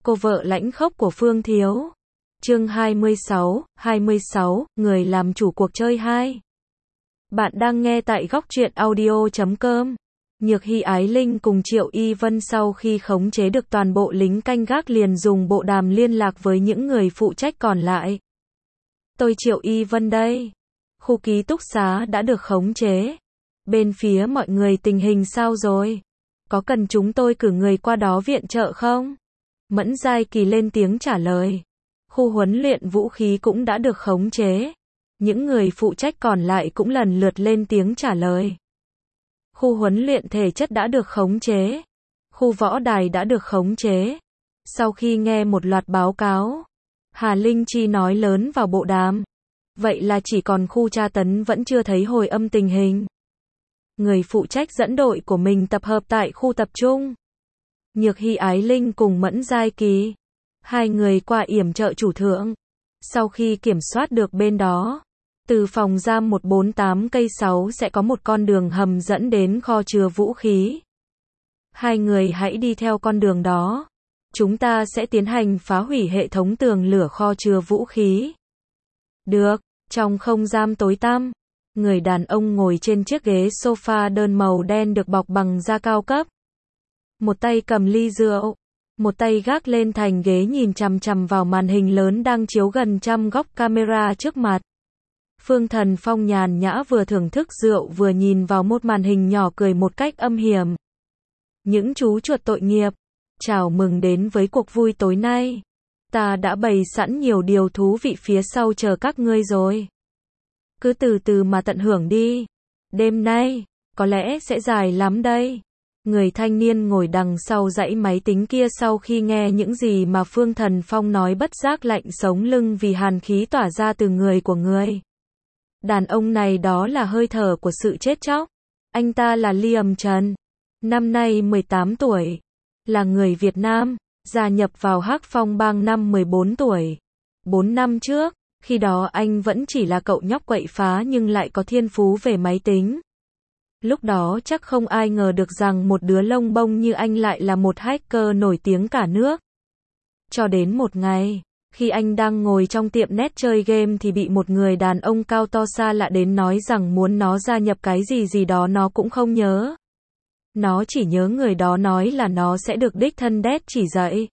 Cô vợ lãnh khốc của Phương Thiếu. Chương 26, người làm chủ cuộc chơi 2. Bạn đang nghe tại góc truyện audio.com. Nhược Hy Ái Linh cùng Triệu Y Vân sau khi khống chế được toàn bộ lính canh gác liền dùng bộ đàm liên lạc với những người phụ trách còn lại. Tôi Triệu Y Vân đây. Khu ký túc xá đã được khống chế. Bên phía mọi người tình hình sao rồi? Có cần chúng tôi cử người qua đó viện trợ không? Mẫn Giai Kỳ lên tiếng trả lời. Khu huấn luyện vũ khí cũng đã được khống chế. Những người phụ trách còn lại cũng lần lượt lên tiếng trả lời. Khu huấn luyện thể chất đã được khống chế. Khu võ đài đã được khống chế. Sau khi nghe một loạt báo cáo, Hà Linh Chi nói lớn vào bộ đàm. Vậy là chỉ còn khu tra tấn vẫn chưa thấy hồi âm tình hình. Người phụ trách dẫn đội của mình tập hợp tại khu tập trung. Nhược Hy Ái Linh cùng Mẫn Giai Kỳ. Hai người qua yểm trợ chủ thượng. Sau khi kiểm soát được bên đó, từ phòng giam 148 cây 6 sẽ có một con đường hầm dẫn đến kho chứa vũ khí. Hai người hãy đi theo con đường đó. Chúng ta sẽ tiến hành phá hủy hệ thống tường lửa kho chứa vũ khí. Được, trong không gian tối tăm, người đàn ông ngồi trên chiếc ghế sofa đơn màu đen được bọc bằng da cao cấp. Một tay cầm ly rượu, một tay gác lên thành ghế nhìn chằm chằm vào màn hình lớn đang chiếu gần trăm góc camera trước mặt. Phương Thần Phong nhàn nhã vừa thưởng thức rượu vừa nhìn vào một màn hình nhỏ cười một cách âm hiểm. Những chú chuột tội nghiệp, chào mừng đến với cuộc vui tối nay. Ta đã bày sẵn nhiều điều thú vị phía sau chờ các ngươi rồi. Cứ từ từ mà tận hưởng đi. Đêm nay, có lẽ sẽ dài lắm đây. Người thanh niên ngồi đằng sau dãy máy tính kia sau khi nghe những gì mà Phương Thần Phong nói bất giác lạnh sống lưng vì hàn khí tỏa ra từ người của người. Đàn ông này đó là hơi thở của sự chết chóc. Anh ta là Liam Trần. Năm nay 18 tuổi. Là người Việt Nam. Gia nhập vào Hắc Phong Bang năm 14 tuổi. 4 năm trước, khi đó anh vẫn chỉ là cậu nhóc quậy phá nhưng lại có thiên phú về máy tính. Lúc đó chắc không ai ngờ được rằng một đứa lông bông như anh lại là một hacker nổi tiếng cả nước. Cho đến một ngày, khi anh đang ngồi trong tiệm net chơi game thì bị một người đàn ông cao to xa lạ đến nói rằng muốn nó gia nhập cái gì đó nó cũng không nhớ. Nó chỉ nhớ người đó nói là nó sẽ được đích thân Đét chỉ dạy.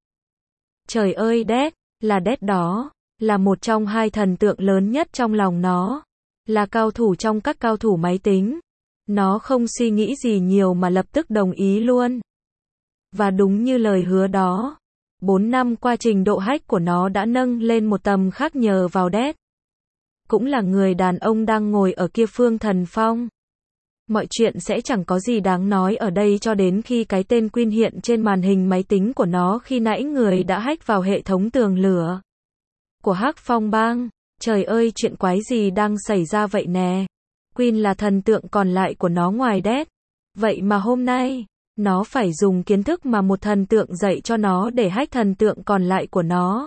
Trời ơi Đét, là Đét đó, là một trong hai thần tượng lớn nhất trong lòng nó. Là cao thủ trong các cao thủ máy tính. Nó không suy nghĩ gì nhiều mà lập tức đồng ý luôn. Và đúng như lời hứa đó, 4 năm qua trình độ hack của nó đã nâng lên một tầm khác nhờ vào Đét. Cũng là người đàn ông đang ngồi ở kia Phương Thần Phong. Mọi chuyện sẽ chẳng có gì đáng nói ở đây cho đến khi cái tên Queen hiện trên màn hình máy tính của nó khi nãy người đã hack vào hệ thống tường lửa của Hắc Phong Bang. Trời ơi chuyện quái gì đang xảy ra vậy nè. Queen là thần tượng còn lại của nó ngoài Đét. Vậy mà hôm nay, nó phải dùng kiến thức mà một thần tượng dạy cho nó để hack thần tượng còn lại của nó.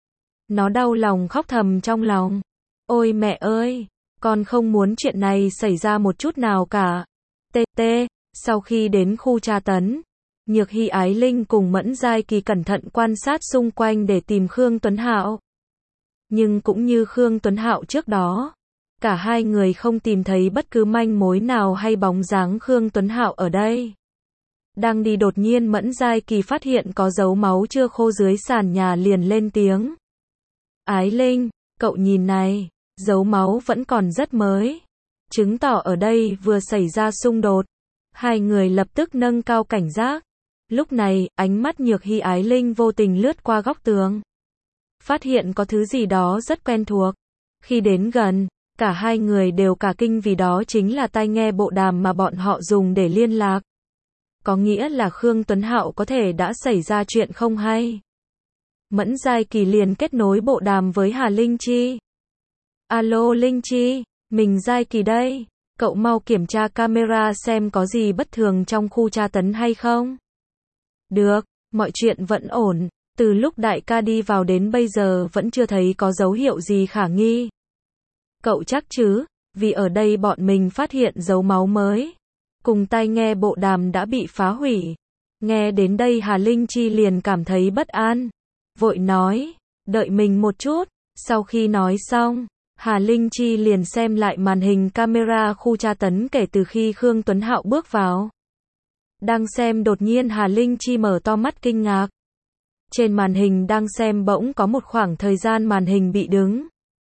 Nó đau lòng khóc thầm trong lòng. Ôi mẹ ơi, con không muốn chuyện này xảy ra một chút nào cả. TT, sau khi đến khu tra tấn, Nhược Hy Ái Linh cùng Mẫn Giai Kỳ cẩn thận quan sát xung quanh để tìm Khương Tuấn Hạo. Nhưng cũng như Khương Tuấn Hạo trước đó, cả hai người không tìm thấy bất cứ manh mối nào hay bóng dáng Khương Tuấn Hạo ở đây. Đang đi đột nhiên Mẫn Giai Kỳ phát hiện có dấu máu chưa khô dưới sàn nhà liền lên tiếng. Ái Linh, cậu nhìn này, dấu máu vẫn còn rất mới. Chứng tỏ ở đây vừa xảy ra xung đột. Hai người lập tức nâng cao cảnh giác. Lúc này, ánh mắt Nhược Hy Ái Linh vô tình lướt qua góc tường. Phát hiện có thứ gì đó rất quen thuộc. Khi đến gần, cả hai người đều cả kinh vì đó chính là tai nghe bộ đàm mà bọn họ dùng để liên lạc. Có nghĩa là Khương Tuấn Hạo có thể đã xảy ra chuyện không hay. Mẫn Giai Kỳ liền kết nối bộ đàm với Hà Linh Chi. Alo Linh Chi, mình Giai Kỳ đây. Cậu mau kiểm tra camera xem có gì bất thường trong khu tra tấn hay không. Được, mọi chuyện vẫn ổn. Từ lúc đại ca đi vào đến bây giờ vẫn chưa thấy có dấu hiệu gì khả nghi. Cậu chắc chứ, vì ở đây bọn mình phát hiện dấu máu mới. Cùng tai nghe bộ đàm đã bị phá hủy. Nghe đến đây Hà Linh Chi liền cảm thấy bất an. vội nói, đợi mình một chút. Sau khi nói xong, Hà Linh Chi liền xem lại màn hình camera khu tra tấn kể từ khi Khương Tuấn Hạo bước vào. Đang xem đột nhiên Hà Linh Chi mở to mắt kinh ngạc. Trên màn hình đang xem bỗng có một khoảng thời gian màn hình bị đứng.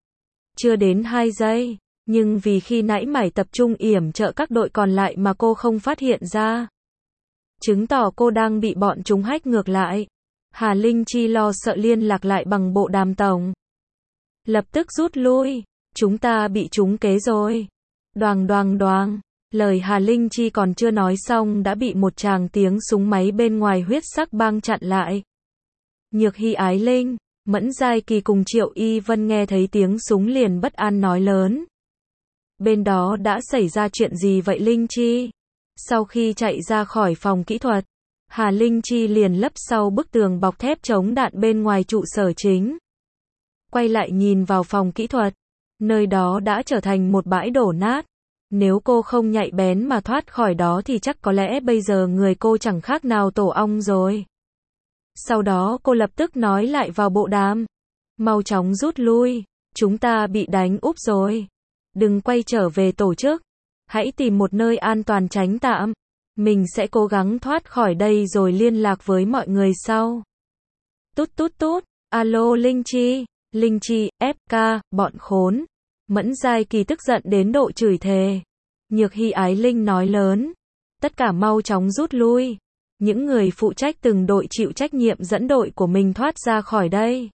Chưa đến 2 giây, nhưng vì khi nãy mải tập trung yểm trợ các đội còn lại mà cô không phát hiện ra. Chứng tỏ cô đang bị bọn chúng hack ngược lại. Hà Linh Chi lo sợ liên lạc lại bằng bộ đàm tổng. Lập tức rút lui, chúng ta bị trúng kế rồi. Đoàng đoàng đoàng, lời Hà Linh Chi còn chưa nói xong đã bị một tràng tiếng súng máy bên ngoài huyết sắc bang chặn lại. Nhược Hy Ái Linh, Mẫn Giai Kỳ cùng Triệu Y Vân nghe thấy tiếng súng liền bất an nói lớn. Bên đó đã xảy ra chuyện gì vậy Linh Chi? Sau khi chạy ra khỏi phòng kỹ thuật, Hà Linh Chi liền lấp sau bức tường bọc thép chống đạn bên ngoài trụ sở chính. Quay lại nhìn vào phòng kỹ thuật, nơi đó đã trở thành một bãi đổ nát. Nếu cô không nhạy bén mà thoát khỏi đó thì chắc có lẽ bây giờ người cô chẳng khác nào tổ ong rồi. Sau đó cô lập tức nói lại vào bộ đàm. Mau chóng rút lui, chúng ta bị đánh úp rồi. Đừng quay trở về tổ chức. Hãy tìm một nơi an toàn tránh tạm. Mình sẽ cố gắng thoát khỏi đây rồi liên lạc với mọi người sau. Tút tút tút, alo Linh Chi, Linh Chi, FK, bọn khốn. Mẫn Giai Kỳ tức giận đến độ chửi thề. Nhược Hy Ái Linh nói lớn. Tất cả mau chóng rút lui. Những người phụ trách từng đội chịu trách nhiệm dẫn đội của mình thoát ra khỏi đây.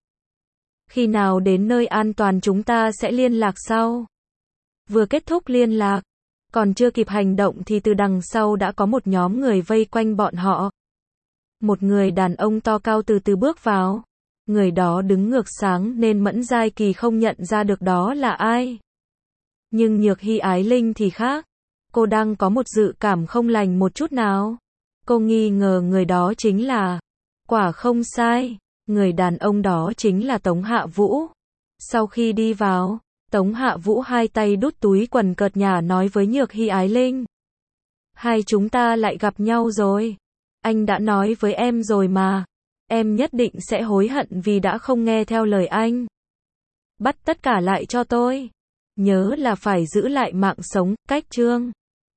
Khi nào đến nơi an toàn chúng ta sẽ liên lạc sau. Vừa kết thúc liên lạc, còn chưa kịp hành động thì từ đằng sau đã có một nhóm người vây quanh bọn họ. Một người đàn ông to cao từ từ bước vào. Người đó đứng ngược sáng nên Mẫn Giai Kỳ không nhận ra được đó là ai. Nhưng Nhược Hy Ái Linh thì khác. Cô đang có một dự cảm không lành một chút nào. Cô nghi ngờ người đó chính là... Quả không sai, người đàn ông đó chính là Tống Hạ Vũ. Sau khi đi vào, Tống Hạ Vũ hai tay đút túi quần cợt nhả nói với Nhược Hy Ái Linh. Hai chúng ta lại gặp nhau rồi. Anh đã nói với em rồi mà. Em nhất định sẽ hối hận vì đã không nghe theo lời anh. Bắt tất cả lại cho tôi. Nhớ là phải giữ lại mạng sống, cách chương.